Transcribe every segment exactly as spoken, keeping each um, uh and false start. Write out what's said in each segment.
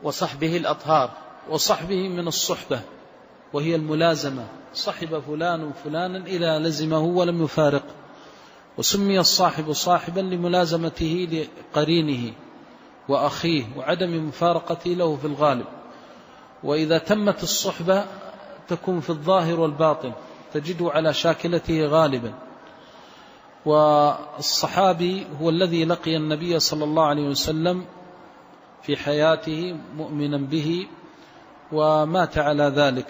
وصحبه الأطهار، وصحبه من الصحبة وهي الملازمة، صحب فلان فلانا إلى لزمه ولم يفارق، وسمي الصاحب صاحبا لملازمته لقرينه وأخيه وعدم مفارقته له في الغالب. وإذا تمت الصحبة تكون في الظاهر والباطن، تجده على شاكلته غالبا. والصحابي هو الذي لقي النبي صلى الله عليه وسلم في حياته مؤمنا به ومات على ذلك.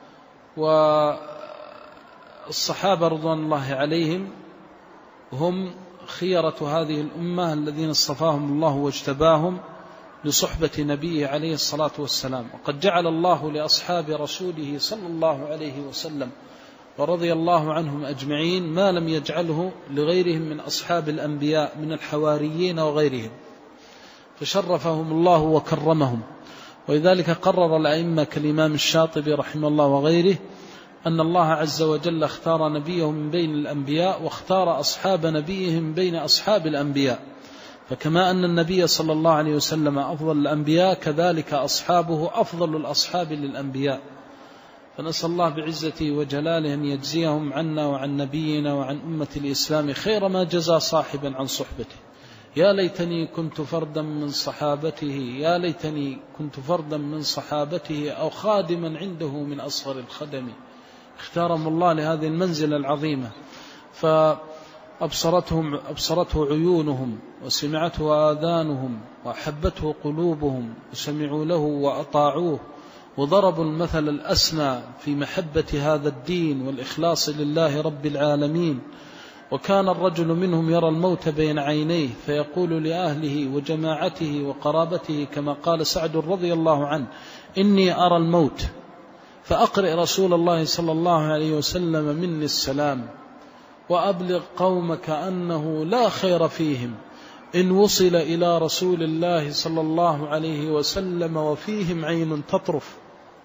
والصحابة رضوان الله عليهم هم خيرة هذه الأمة الذين اصطفاهم الله واجتباهم لصحبة نبيه عليه الصلاة والسلام. وقد جعل الله لأصحاب رسوله صلى الله عليه وسلم ورضي الله عنهم أجمعين ما لم يجعله لغيرهم من أصحاب الأنبياء من الحواريين وغيرهم، فشرفهم الله وكرمهم. ولذلك قرر الأئمة كالإمام الشاطبي رحمه الله وغيره أن الله عز وجل اختار نبيه من بين الأنبياء واختار أصحاب نبيه من بين أصحاب الأنبياء، فكما أن النبي صلى الله عليه وسلم أفضل الأنبياء كذلك أصحابه أفضل الأصحاب للأنبياء. فنسأل الله بعزته وجلاله أن يجزيهم عنا وعن نبينا وعن أمة الإسلام خير ما جزى صاحبا عن صحبته. يا ليتني كنت فردا من صحابته، يا ليتني كنت فردا من صحابته أو خادما عنده من أصغر الخدم. اختارهم الله لهذه المنزلة العظيمة، فأبصرتهم أبصرته عيونهم وسمعته آذانهم وأحبته قلوبهم وسمعوا له وأطاعوه، وضربوا المثل الأسمى في محبة هذا الدين والإخلاص لله رب العالمين. وكان الرجل منهم يرى الموت بين عينيه فيقول لأهله وجماعته وقرابته كما قال سعد رضي الله عنه: إني أرى الموت فأقرئ رسول الله صلى الله عليه وسلم مني السلام، وأبلغ قومك أنه لا خير فيهم إن وصل إلى رسول الله صلى الله عليه وسلم وفيهم عين تطرف.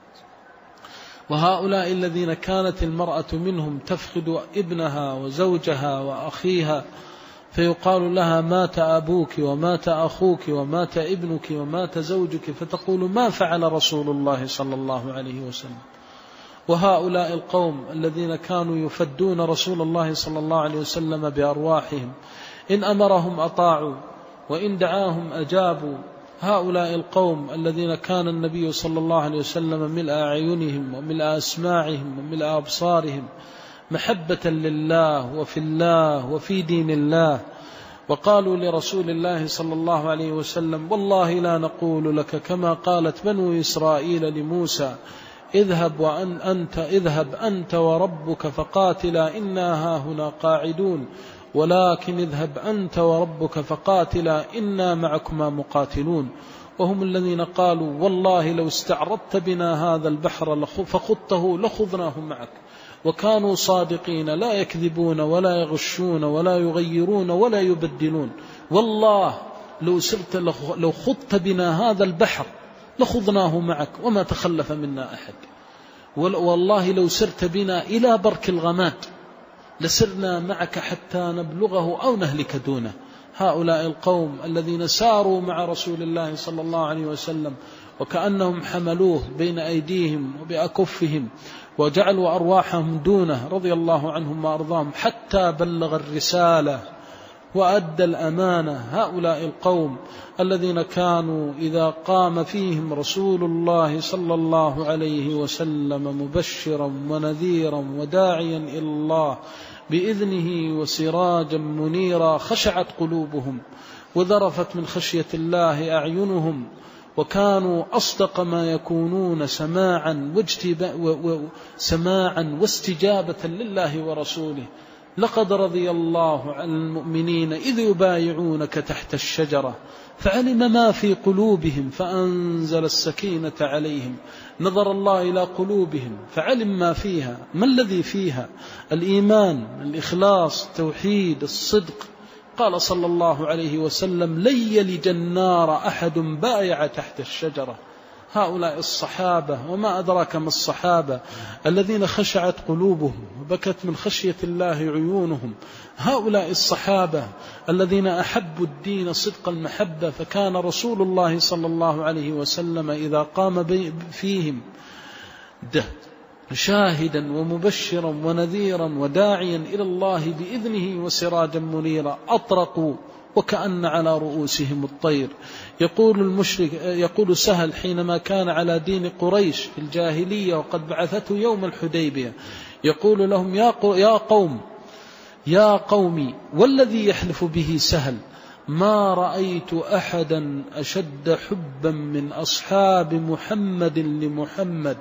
وهؤلاء الذين كانت المرأة منهم تفقد ابنها وزوجها وأخيها فيقال لها: مات أبوك ومات أخوك ومات ابنك ومات زوجك، فتقول: ما فعل رسول الله صلى الله عليه وسلم. وهؤلاء القوم الذين كانوا يفدون رسول الله صلى الله عليه وسلم بأرواحهم، إن أمرهم أطاعوا وإن دعاهم أجابوا. هؤلاء القوم الذين كان النبي صلى الله عليه وسلم ملء أعينهم وملء أسماعهم وملء أبصارهم محبة لله وفي الله وفي دين الله، وقالوا لرسول الله صلى الله عليه وسلم: والله لا نقول لك كما قالت بنو إسرائيل لموسى: اذهب وأن أنت اذهب أنت وربك فقاتلا إنا هاهنا قاعدون، ولكن اذهب أنت وربك فقاتلا إنا معكما مقاتلون. وهم الذين قالوا: والله لو استعرضت بنا هذا البحر فخضته لخضناه معك. وكانوا صادقين لا يكذبون ولا يغشون ولا يغيرون ولا يبدلون. والله لو سرت لو خضت بنا هذا البحر لخضناه معك وما تخلف منا أحد. والله لو سرت بنا إلى برك الغماد لسرنا معك حتى نبلغه أو نهلك دونه. هؤلاء القوم الذين ساروا مع رسول الله صلى الله عليه وسلم وكأنهم حملوه بين أيديهم وبأكفهم وجعلوا أرواحهم دونه رضي الله عنهم وأرضاهم حتى بلغ الرسالة وأدى الأمانة. هؤلاء القوم الذين كانوا إذا قام فيهم رسول الله صلى الله عليه وسلم مبشرا ونذيرا وداعيا إلى الله بإذنه وسراجا منيرا خشعت قلوبهم وذرفت من خشية الله أعينهم، وكانوا أصدق ما يكونون سماعا سماعا واستجابة لله ورسوله. لقد رضي الله عن المؤمنين إذ يبايعونك تحت الشجرة فعلم ما في قلوبهم فأنزل السكينة عليهم. نظر الله إلى قلوبهم فعلم ما فيها. ما الذي فيها؟ الإيمان، الإخلاص، التوحيد، الصدق. قال صلى الله عليه وسلم: لن يلج النار أحد بايع تحت الشجرة. هؤلاء الصحابة، وما أدراك ما الصحابة الذين خشعت قلوبهم وبكت من خشية الله عيونهم، هؤلاء الصحابة الذين أحبوا الدين صدق المحبة، فكان رسول الله صلى الله عليه وسلم إذا قام فيهم ده شاهدا ومبشرا ونذيرا وداعيا إلى الله بإذنه وسراجا منيرا أطرقوا وكأن على رؤوسهم الطير. يقول المشرك يقول سهل حينما كان على دين قريش في الجاهلية وقد بعثته يوم الحديبية، يقول لهم يا قوم يا قومي والذي يحلف به سهل ما رأيت أحدا أشد حبا من أصحاب محمد لمحمد،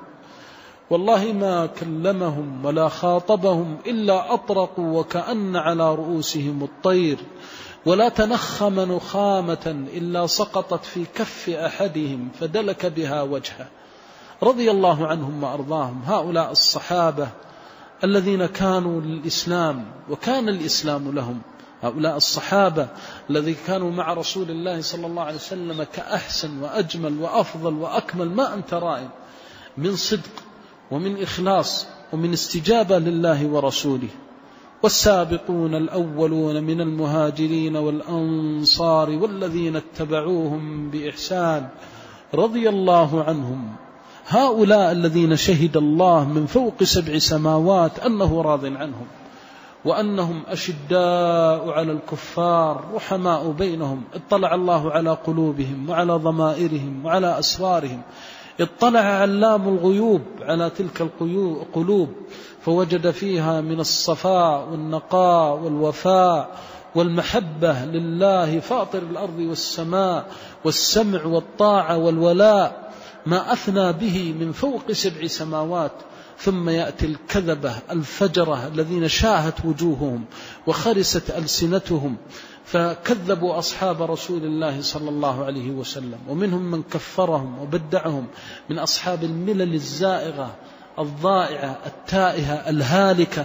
والله ما كلمهم ولا خاطبهم إلا أطرقوا وكأن على رؤوسهم الطير، ولا تنخم نخامة إلا سقطت في كف أحدهم فدلك بها وجهه. رضي الله عنهم وأرضاهم. هؤلاء الصحابة الذين كانوا للإسلام وكان الإسلام لهم، هؤلاء الصحابة الذين كانوا مع رسول الله صلى الله عليه وسلم كأحسن وأجمل وأفضل وأكمل ما أنت رائع من صدق ومن إخلاص ومن استجابة لله ورسوله. والسابقون الأولون من المهاجرين والأنصار والذين اتبعوهم بإحسان رضي الله عنهم، هؤلاء الذين شهد الله من فوق سبع سماوات أنه راض عنهم، وأنهم أشداء على الكفار رحماء بينهم. اطلع الله على قلوبهم وعلى ضمائرهم وعلى أسرارهم، اطلع علام الغيوب على تلك القلوب فوجد فيها من الصفاء والنقاء والوفاء والمحبة لله فاطر الأرض والسماء والسمع والطاعة والولاء ما أثنى به من فوق سبع سماوات. ثم يأتي الكذبة الفجرة الذين شاهت وجوههم وخرست ألسنتهم فكذبوا أصحاب رسول الله صلى الله عليه وسلم، ومنهم من كفرهم وبدعهم من أصحاب الملل الزائغة الضائعة التائهة الهالكة،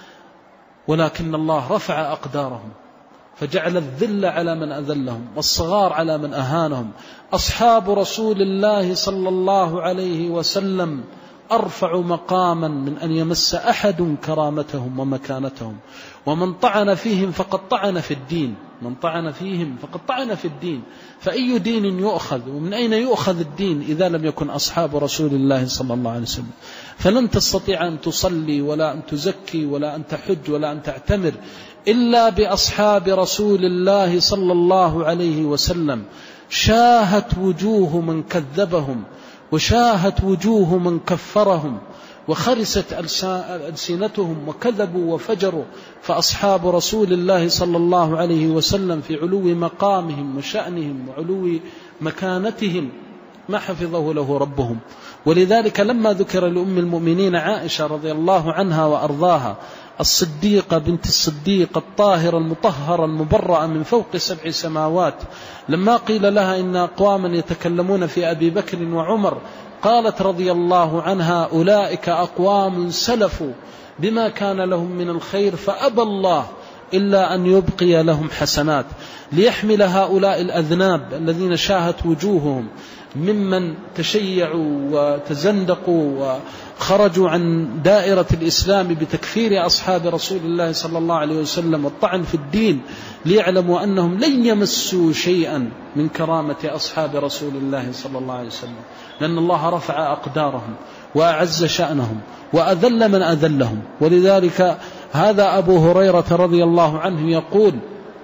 ولكن الله رفع أقدارهم فجعل الذل على من أذلهم والصغار على من أهانهم. أصحاب رسول الله صلى الله عليه وسلم أرفع مقاما من أن يمس أحد كرامتهم ومكانتهم، ومن طعن فيهم فقد طعن في الدين، من طعن فيهم فقد طعن في الدين. فأي دين يؤخذ ومن أين يؤخذ الدين إذا لم يكن أصحاب رسول الله صلى الله عليه وسلم؟ فلن تستطيع أن تصلي ولا أن تزكي ولا أن تحج ولا أن تعتمر إلا بأصحاب رسول الله صلى الله عليه وسلم. شاهت وجوه من كذبهم وشاهت وجوه من كفرهم وخرست ألسنتهم وكذبوا وفجروا. فأصحاب رسول الله صلى الله عليه وسلم في علو مقامهم وشأنهم وعلو مكانتهم ما حفظه له ربهم. ولذلك لما ذكر لأم المؤمنين عائشة رضي الله عنها وأرضاها الصديقة بنت الصديق الطاهرة المطهرة المبرأة من فوق سبع سماوات، لما قيل لها إن أقواما يتكلمون في أبي بكر وعمر قالت رضي الله عنها أولئك أقوام سلفوا بما كان لهم من الخير فأبى الله إلا أن يبقي لهم حسنات، ليحمل هؤلاء الأذناب الذين شاهت وجوههم ممن تشيعوا وتزندقوا وخرجوا عن دائرة الإسلام بتكفير أصحاب رسول الله صلى الله عليه وسلم والطعن في الدين، ليعلموا أنهم لن يمسوا شيئا من كرامة أصحاب رسول الله صلى الله عليه وسلم، لأن الله رفع أقدارهم وأعز شأنهم وأذل من أذلهم. ولذلك هذا أبو هريرة رضي الله عنه يقول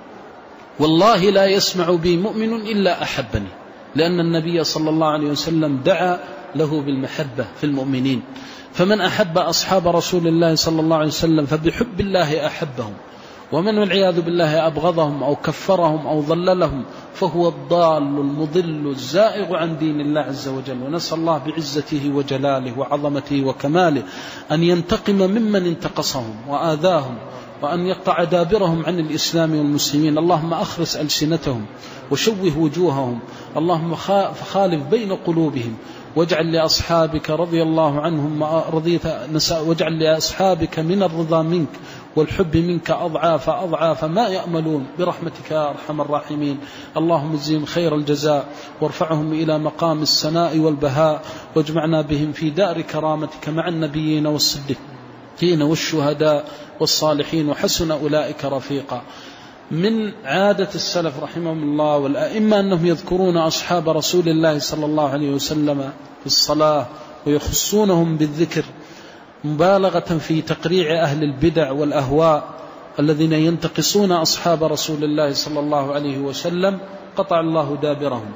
والله لا يسمع بي مؤمن إلا أحبني، لأن النبي صلى الله عليه وسلم دعا له بالمحبة في المؤمنين. فمن أحب أصحاب رسول الله صلى الله عليه وسلم فبحب الله أحبهم، ومن والعياذ بالله أبغضهم أو كفرهم أو ضللهم فهو الضال المضل الزائغ عن دين الله عز وجل. ونسأل الله بعزته وجلاله وعظمته وكماله أن ينتقم ممن انتقصهم وآذاهم وأن يقطع دابرهم عن الإسلام والمسلمين. اللهم أخرس ألسنتهم وشوه وجوههم، اللهم خالف بين قلوبهم، واجعل لأصحابك رضي الله عنهم رضيت واجعل لأصحابك من الرضا منك والحب منك أضعاف أضعاف ما يأملون برحمتك يا أرحم الراحمين. اللهم اجزهم خير الجزاء وارفعهم إلى مقام السناء والبهاء، واجمعنا بهم في دار كرامتك مع النبيين والصديقين والشهداء والصالحين وحسن أولئك رفيقا. من عادة السلف رحمهم الله والأئمة أنهم يذكرون أصحاب رسول الله صلى الله عليه وسلم في الصلاة ويخصونهم بالذكر مبالغة في تقريع أهل البدع والأهواء الذين ينتقصون أصحاب رسول الله صلى الله عليه وسلم، قطع الله دابرهم.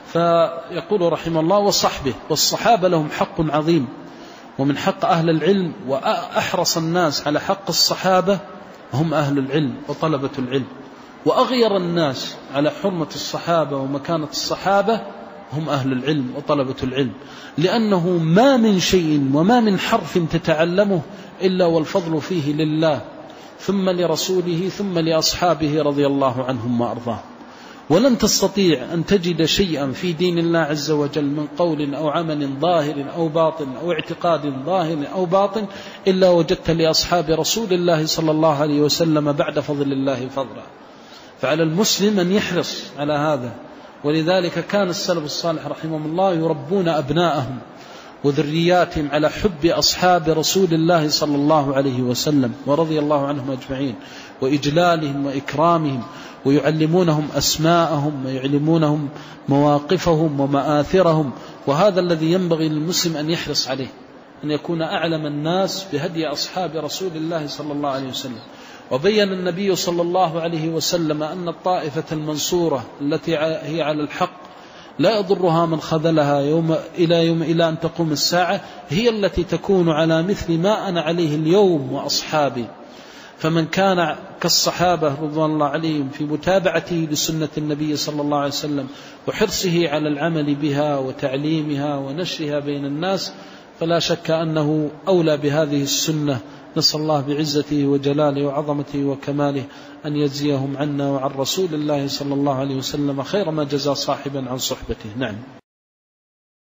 فيقول رحمه الله وصحبه، والصحابة لهم حق عظيم، ومن حق أهل العلم وأحرص الناس على حق الصحابة هم أهل العلم وطلبة العلم، وأغير الناس على حرمة الصحابة ومكانة الصحابة هم أهل العلم وطلبة العلم، لأنه ما من شيء وما من حرف تتعلمه إلا والفضل فيه لله ثم لرسوله ثم لأصحابه رضي الله عنهم وأرضاهم. ولن تستطيع أن تجد شيئا في دين الله عز وجل من قول أو عمل ظاهر أو باطن أو اعتقاد ظاهر أو باطن إلا وجدت لأصحاب رسول الله صلى الله عليه وسلم بعد فضل الله فضلا. فعلى المسلم أن يحرص على هذا، ولذلك كان السلف الصالح رحمهم الله يربون أبناءهم وذرياتهم على حب أصحاب رسول الله صلى الله عليه وسلم ورضي الله عنهم أجمعين، وإجلالهم وإكرامهم، ويعلمونهم أسماءهم ويعلمونهم مواقفهم ومآثرهم. وهذا الذي ينبغي للمسلم أن يحرص عليه، أن يكون أعلم الناس بهدي أصحاب رسول الله صلى الله عليه وسلم. وبين النبي صلى الله عليه وسلم أن الطائفة المنصورة التي هي على الحق لا يضرها من خذلها يوم إلى يوم إلى أن تقوم الساعة، هي التي تكون على مثل ما أنا عليه اليوم وأصحابي. فمن كان كالصحابة رضوان الله عليهم في متابعته لسنة النبي صلى الله عليه وسلم وحرصه على العمل بها وتعليمها ونشرها بين الناس، فلا شك أنه أولى بهذه السنة. نسأل الله بعزته وجلاله وعظمته وكماله أن يجزيهم عنا وعن رسول الله صلى الله عليه وسلم خير ما جزى صاحبا عن صحبته. نعم.